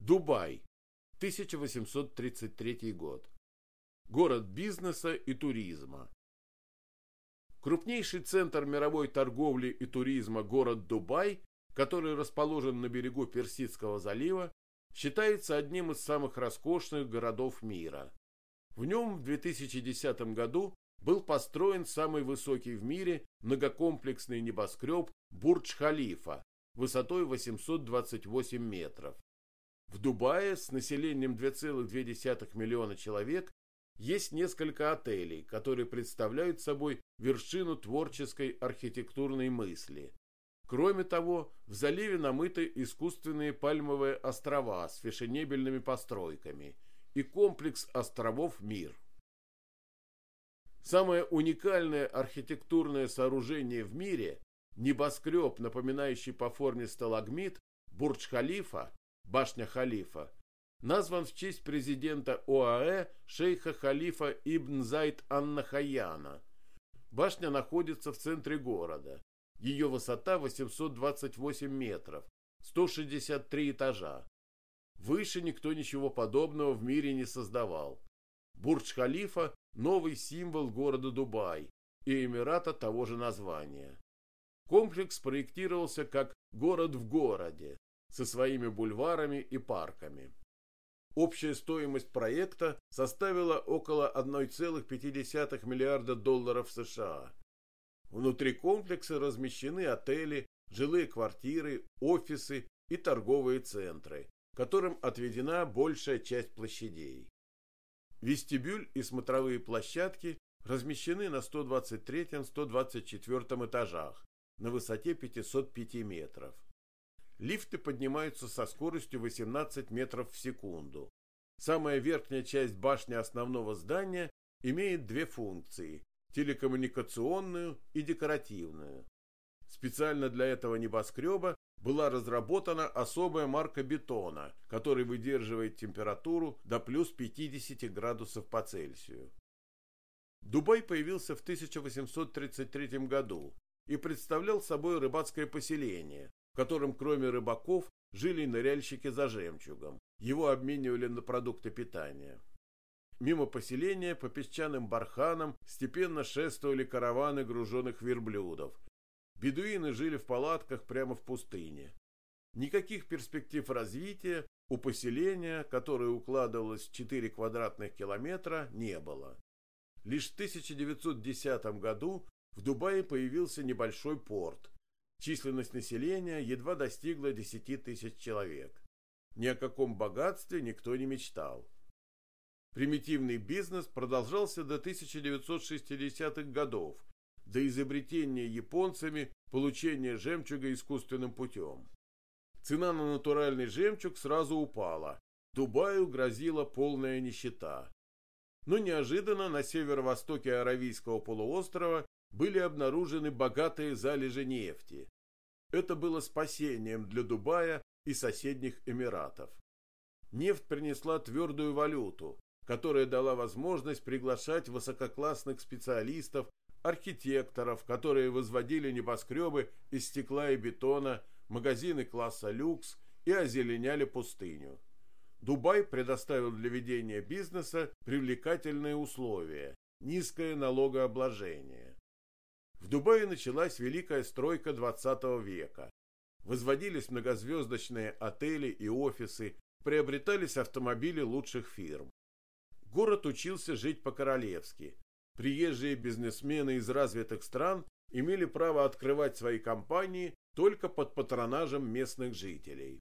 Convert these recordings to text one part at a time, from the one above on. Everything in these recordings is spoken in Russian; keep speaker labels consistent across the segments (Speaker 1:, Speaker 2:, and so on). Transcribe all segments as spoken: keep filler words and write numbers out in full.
Speaker 1: Дубай, тысяча восемьсот тридцать третий год. Город бизнеса и туризма. Крупнейший центр мировой торговли и туризма город Дубай, который расположен на берегу Персидского залива, считается одним из самых роскошных городов мира. В нем в две тысячи десятом году был построен самый высокий в мире многокомплексный небоскреб Бурдж-Халифа высотой восемьсот двадцать восемь метров. В Дубае с населением два целых две десятых миллиона человек есть несколько отелей, которые представляют собой вершину творческой архитектурной мысли. Кроме того, в заливе намыты искусственные пальмовые острова с фешенебельными постройками и комплекс островов «Мир». Самое уникальное архитектурное сооружение в мире – небоскреб, напоминающий по форме сталагмит, Бурдж-Халифа, башня Халифа, назван в честь президента ОАЭ шейха Халифа ибн Зайд ан-Нахаяна. Башня находится в центре города. Ее высота восемьсот двадцать восемь метров, сто шестьдесят три этажа. Выше никто ничего подобного в мире не создавал. Бурдж-Халифа – новый символ города Дубай и Эмирата того же названия. Комплекс проектировался как город в городе, со своими бульварами и парками. Общая стоимость проекта составила около одна целых пять десятых миллиарда долларов США. Внутри комплекса размещены отели, жилые квартиры, офисы и торговые центры, которым отведена большая часть площадей. Вестибюль и смотровые площадки размещены на сто двадцать третьем — сто двадцать четвёртом этажах на высоте пятьсот пять метров. Лифты поднимаются со скоростью восемнадцать метров в секунду. Самая верхняя часть башни основного здания имеет две функции – телекоммуникационную и декоративную. Специально для этого небоскреба была разработана особая марка бетона, который выдерживает температуру до плюс пятьдесят градусов по Цельсию. Дубай появился в тысяча восемьсот тридцать третьем году и представлял собой рыбацкое поселение, в котором кроме рыбаков жили ныряльщики за жемчугом. Его обменивали на продукты питания. Мимо поселения по песчаным барханам степенно шествовали караваны груженных верблюдов. Бедуины жили в палатках прямо в пустыне. Никаких перспектив развития у поселения, которое укладывалось в четыре квадратных километра, не было. Лишь в тысяча девятьсот десятом году в Дубае появился небольшой порт. Численность населения едва достигла десяти тысяч человек. Ни о каком богатстве никто не мечтал. Примитивный бизнес продолжался до тысяча девятьсот шестидесятых годов, до изобретения японцами получения жемчуга искусственным путем. Цена на натуральный жемчуг сразу упала. Дубаю грозила полная нищета. Но неожиданно на северо-востоке Аравийского полуострова были обнаружены богатые залежи нефти. Это было спасением для Дубая и соседних Эмиратов. Нефть принесла твердую валюту, которая дала возможность приглашать высококлассных специалистов, архитекторов, которые возводили небоскребы из стекла и бетона, магазины класса люкс и озеленяли пустыню. Дубай предоставил для ведения бизнеса привлекательные условия, низкое налогообложение. В Дубае началась великая стройка двадцатого века. Возводились многозвездочные отели и офисы, приобретались автомобили лучших фирм. Город учился жить по-королевски. Приезжие бизнесмены из развитых стран имели право открывать свои компании только под патронажем местных жителей.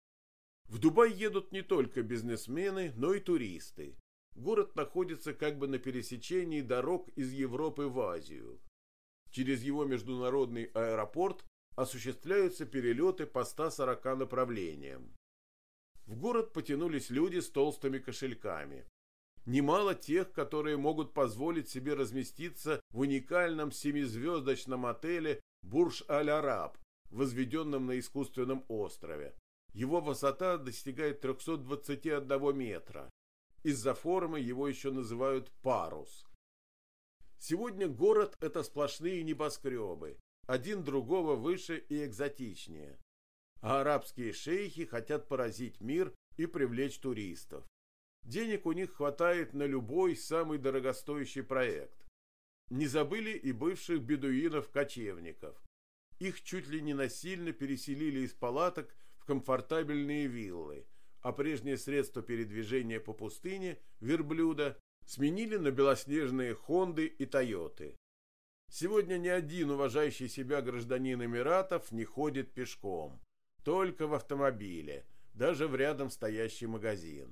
Speaker 1: В Дубай едут не только бизнесмены, но и туристы. Город находится как бы на пересечении дорог из Европы в Азию. Через его международный аэропорт осуществляются перелеты по ста сорока направлениям. В город потянулись люди с толстыми кошельками. Немало тех, которые могут позволить себе разместиться в уникальном семизвездочном отеле Бурдж-Аль-Араб, возведенном на искусственном острове. Его высота достигает трехсот двадцати одного метра. Из-за формы его еще называют парус. Сегодня город – это сплошные небоскребы, один другого выше и экзотичнее. А арабские шейхи хотят поразить мир и привлечь туристов. Денег у них хватает на любой самый дорогостоящий проект. Не забыли и бывших бедуинов-кочевников. Их чуть ли не насильно переселили из палаток в комфортабельные виллы, а прежние средства передвижения по пустыне, верблюда, сменили на белоснежные Хонды и Тойоты. Сегодня ни один уважающий себя гражданин Эмиратов не ходит пешком, только в автомобиле, даже в рядом стоящий магазин.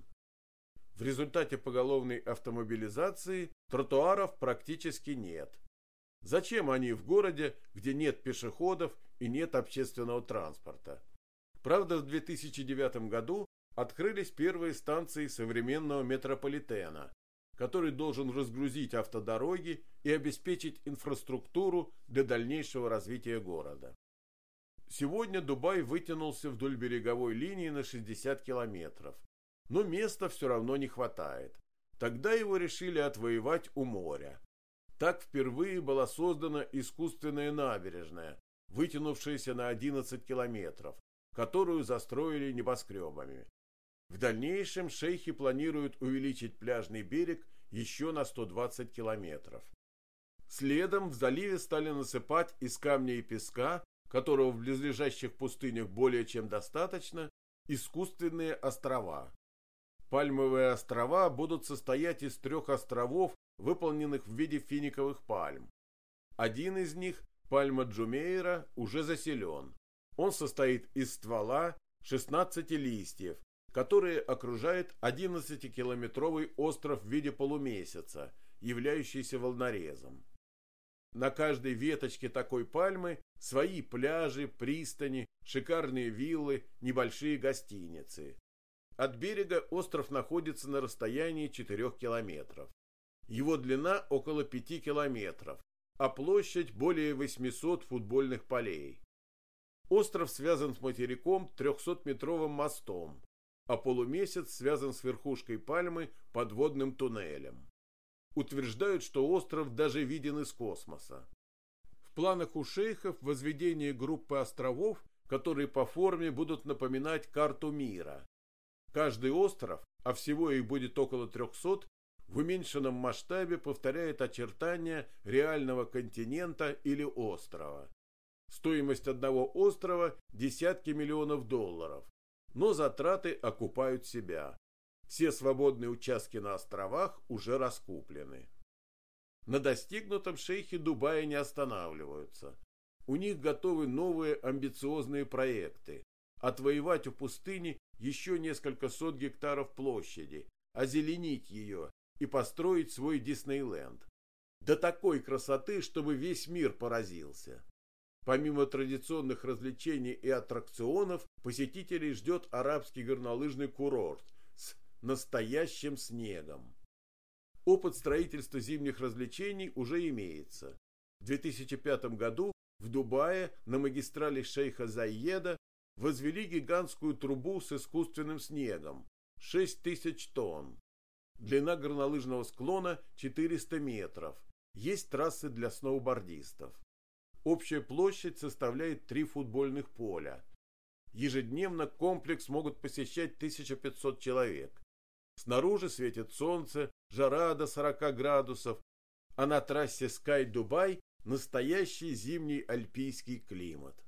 Speaker 1: В результате поголовной автомобилизации тротуаров практически нет. Зачем они в городе, где нет пешеходов и нет общественного транспорта? Правда, в две тысячи девятом году открылись первые станции современного метрополитена, который должен разгрузить автодороги и обеспечить инфраструктуру для дальнейшего развития города. Сегодня Дубай вытянулся вдоль береговой линии на шестьдесят километров, но места все равно не хватает. Тогда его решили отвоевать у моря. Так впервые была создана искусственная набережная, вытянувшаяся на одиннадцать километров, которую застроили небоскребами. В дальнейшем шейхи планируют увеличить пляжный берег еще на сто двадцать километров. Следом в заливе стали насыпать из камня и песка, которого в близлежащих пустынях более чем достаточно, искусственные острова. Пальмовые острова будут состоять из трех островов, выполненных в виде финиковых пальм. Один из них, пальма Джумейра, уже заселен. Он состоит из ствола, шестнадцати листьев, которые окружают одиннадцатикилометровый остров в виде полумесяца, являющийся волнорезом. На каждой веточке такой пальмы свои пляжи, пристани, шикарные виллы, небольшие гостиницы. От берега остров находится на расстоянии четырёх километров. Его длина около пяти километров, а площадь более восьмисот футбольных полей. Остров связан с материком трехсотметровым мостом, а полумесяц связан с верхушкой пальмы подводным туннелем. Утверждают, что остров даже виден из космоса. В планах у шейхов возведение группы островов, которые по форме будут напоминать карту мира. Каждый остров, а всего их будет около трехсот, в уменьшенном масштабе повторяет очертания реального континента или острова. Стоимость одного острова – десятки миллионов долларов, но затраты окупают себя. Все свободные участки на островах уже раскуплены. На достигнутом шейхи Дубая не останавливаются. У них готовы новые амбициозные проекты. Отвоевать у пустыни еще несколько сот гектаров площади, озеленить ее и построить свой Диснейленд. До такой красоты, чтобы весь мир поразился. Помимо традиционных развлечений и аттракционов, посетителей ждет арабский горнолыжный курорт с настоящим снегом. Опыт строительства зимних развлечений уже имеется. В две тысячи пятом году в Дубае на магистрали шейха Заеда возвели гигантскую трубу с искусственным снегом – шесть тысяч тонн. Длина горнолыжного склона четыреста метров. Есть трассы для сноубордистов. Общая площадь составляет три футбольных поля. Ежедневно комплекс могут посещать тысяча пятьсот человек. Снаружи светит солнце, жара до сорока градусов, а на трассе Скай-Дубай настоящий зимний альпийский климат.